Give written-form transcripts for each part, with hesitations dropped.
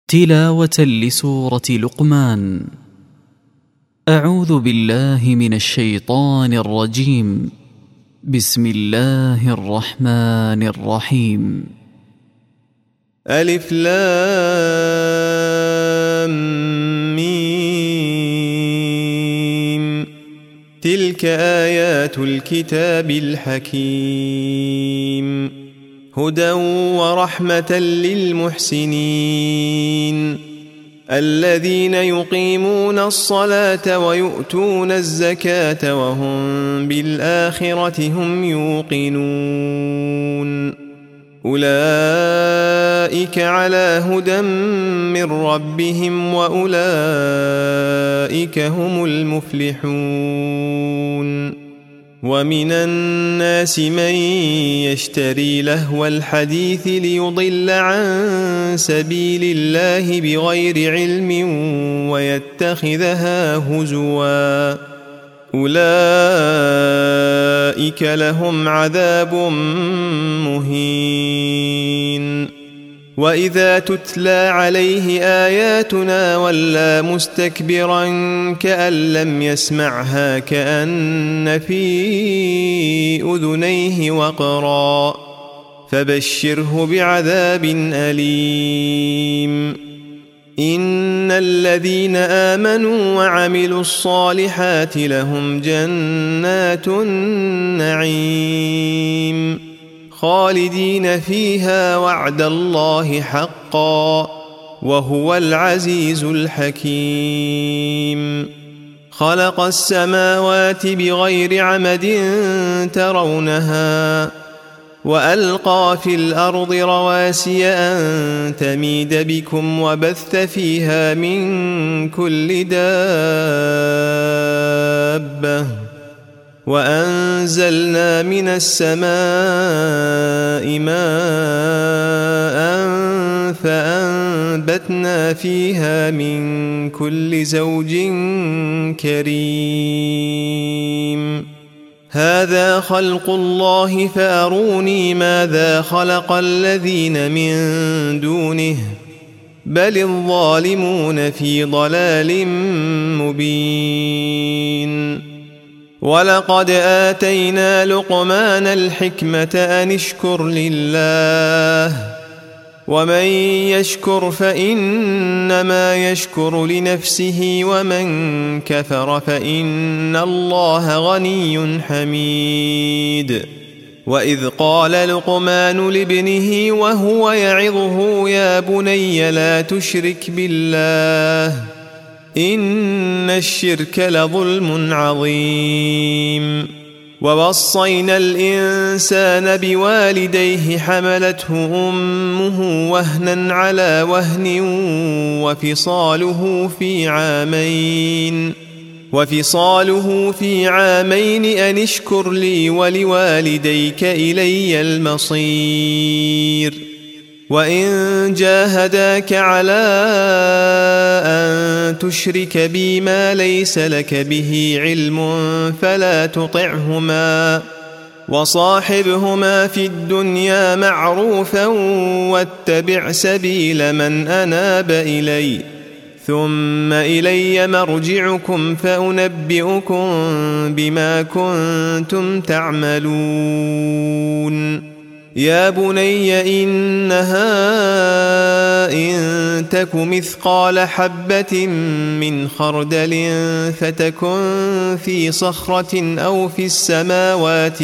تلاوة لسورة لقمان. أعوذ بالله من الشيطان الرجيم. بسم الله الرحمن الرحيم. ألف لام ميم. تلك آيات الكتاب الحكيم، هدى ورحمة للمحسنين الذين يقيمون الصلاة ويؤتون الزكاة وهم بالآخرة هم يوقنون. أولئك على هدى من ربهم وأولئك هم المفلحون. ومن الناس من يشتري لهو الحديث ليضل عن سبيل الله بغير علم ويتخذها هزوا، أولئك لهم عذاب مهين. وإذا تتلى عليه آياتنا ولى مستكبرا كأن لم يسمعها كأن في أذنيه وقرا، فبشره بعذاب أليم. إن الذين آمنوا وعملوا الصالحات لهم جنات النعيم خالدين فيها وعد الله حقا وهو العزيز الحكيم. خلق السماوات بغير عمد ترونها وألقى في الأرض رواسي أن تميد بكم وبث فيها من كل دابة وأنزلنا من السماء ماء فأنبتنا فيها من كل زوج كريم. هذا خلق الله فأروني ماذا خلق الذين من دونه بل الظالمون في ضلال مبين. ولقد آتينا لقمان الحكمة أن اشكر لله ومن يشكر فإنما يشكر لنفسه ومن كفر فإن الله غني حميد. وإذ قال لقمان لابنه وهو يعظه يا بني لا تشرك بالله إن الشرك لظلم عظيم. ووصينا الإنسان بوالديه حملته أمه وهنا على وهن وفصاله في عامين أن اشكر لي ولوالديك إلي المصير. وإن جاهداك على أن تشرك بي ما ليس لك به علم فلا تطعهما وصاحبهما في الدنيا معروفا واتبع سبيل من أناب إلي ثم إلي مرجعكم فأنبئكم بما كنتم تعملون. يا بني إنها إن تك مثقال حبة من خردل فتكن في صخرة أو في السماوات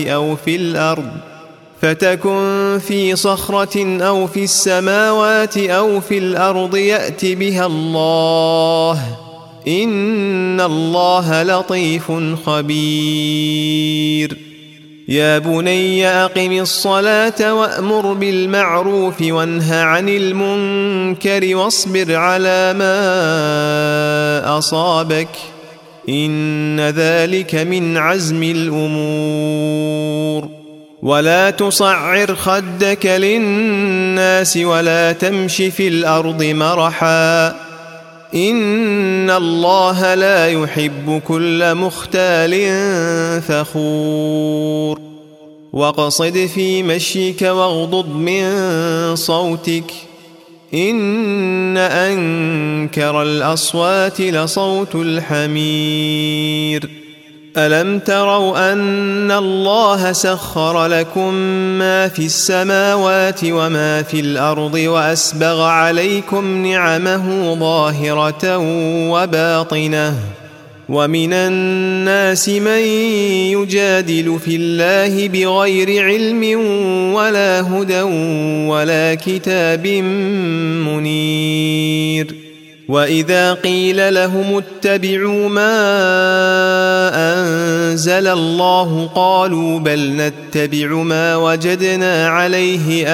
أو في الأرض يأت بها الله إن الله لطيف خبير. يا بني أقم الصلاة وأمر بالمعروف وانه عن المنكر واصبر على ما أصابك إن ذلك من عزم الأمور. ولا تصعر خدك للناس ولا تمش في الأرض مرحا إن الله لا يحب كل مختال فخور. واقصد في مشيك واغضض من صوتك إن أنكر الأصوات لصوت الحمير ألم تروا أن الله سخر لكم ما في السماوات وما في الأرض وأسبغ عليكم نعمه ظاهرة وباطنة ومن الناس من يجادل في الله بغير علم ولا هدى ولا كتاب منير وإذا قيل لهم اتبعوا ما أنزل الله قالوا بل نتبع ما وجدنا عليه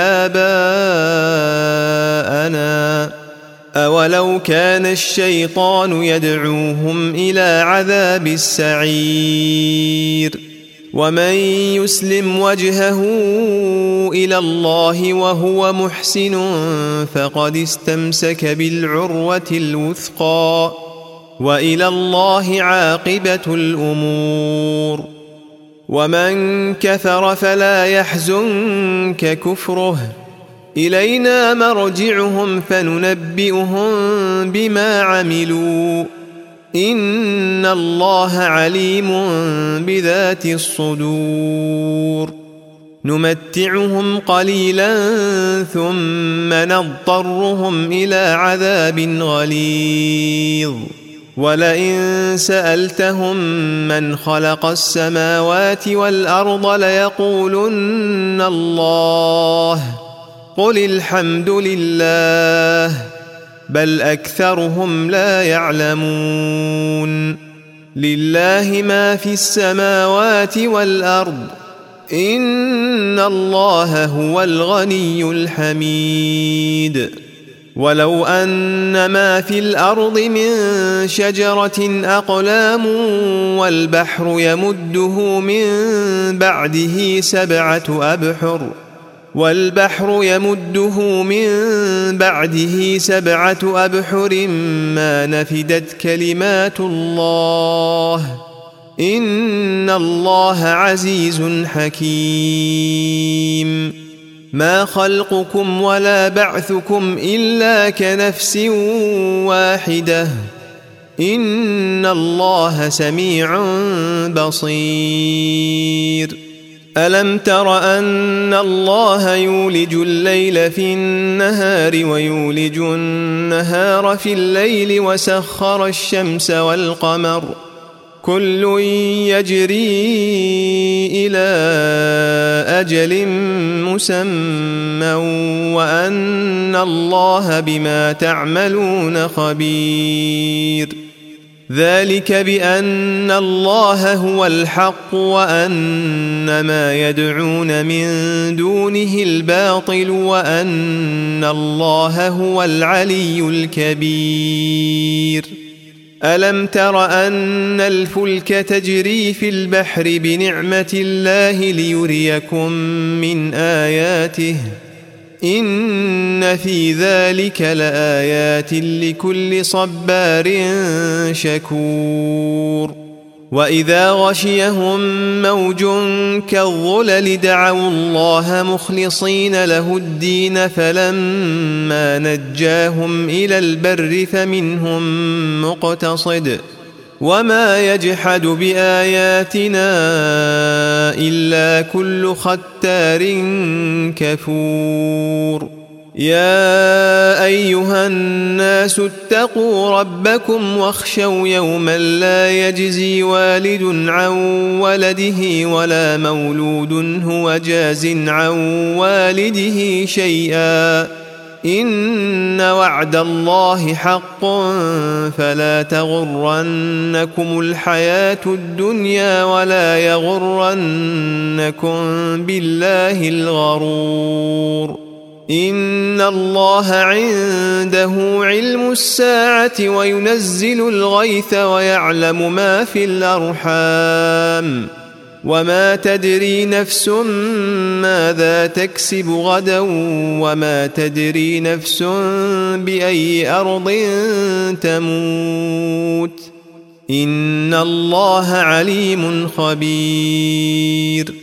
آباءنا أولو كان الشيطان يدعوهم إلى عذاب السعير ومن يسلم وجهه إلى الله وهو محسن فقد استمسك بالعروة الوثقى وإلى الله عاقبة الأمور ومن كفر فلا يحزنك كفره إلينا مرجعهم فننبئهم بما عملوا إن الله عليم بذات الصدور نمتعهم قليلا ثم نضطرهم إلى عذاب غليظ ولئن سألتهم من خلق السماوات والأرض ليقولن الله قل الحمد لله بل أكثرهم لا يعلمون لله ما في السماوات والأرض إن الله هو الغني الحميد ولو أن ما في الأرض من شجرة أقلام والبحر يمده من بعده سبعة أبحر ما نفدت كلمات الله إن الله عزيز حكيم ما خلقكم ولا بعثكم إلا كنفس واحدة إن الله سميع بصير ألم تر أن الله يولج الليل في النهار ويولج النهار في الليل وسخر الشمس والقمر كل يجري إلى أجل مسمى وأن الله بما تعملون خبير ذلك بأن الله هو الحق وأن ما يدعون من دونه الباطل وأن الله هو العلي الكبير ألم تر أن الفلك تجري في البحر بنعمة الله ليريكم من آياته إن في ذلك لآيات لكل صبار شكور وإذا غشيهم موج كالظلل دعوا الله مخلصين له الدين فلما نجاهم إلى البر فمنهم مقتصد وما يجحد بآياتنا إلا كل ختار كفور يا أيها الناس اتقوا ربكم واخشوا يوما لا يجزي والد عن ولده ولا مولود هو جاز عن والده شيئا إن وعد الله حق فلا تغرنكم الحياة الدنيا ولا يغرنكم بالله الغرور إن الله عنده علم الساعة وينزل الغيث ويعلم ما في الأرحام وما تدري نفس ماذا تكسب غدا وما تدري نفس بأي أرض تموت إن الله عليم خبير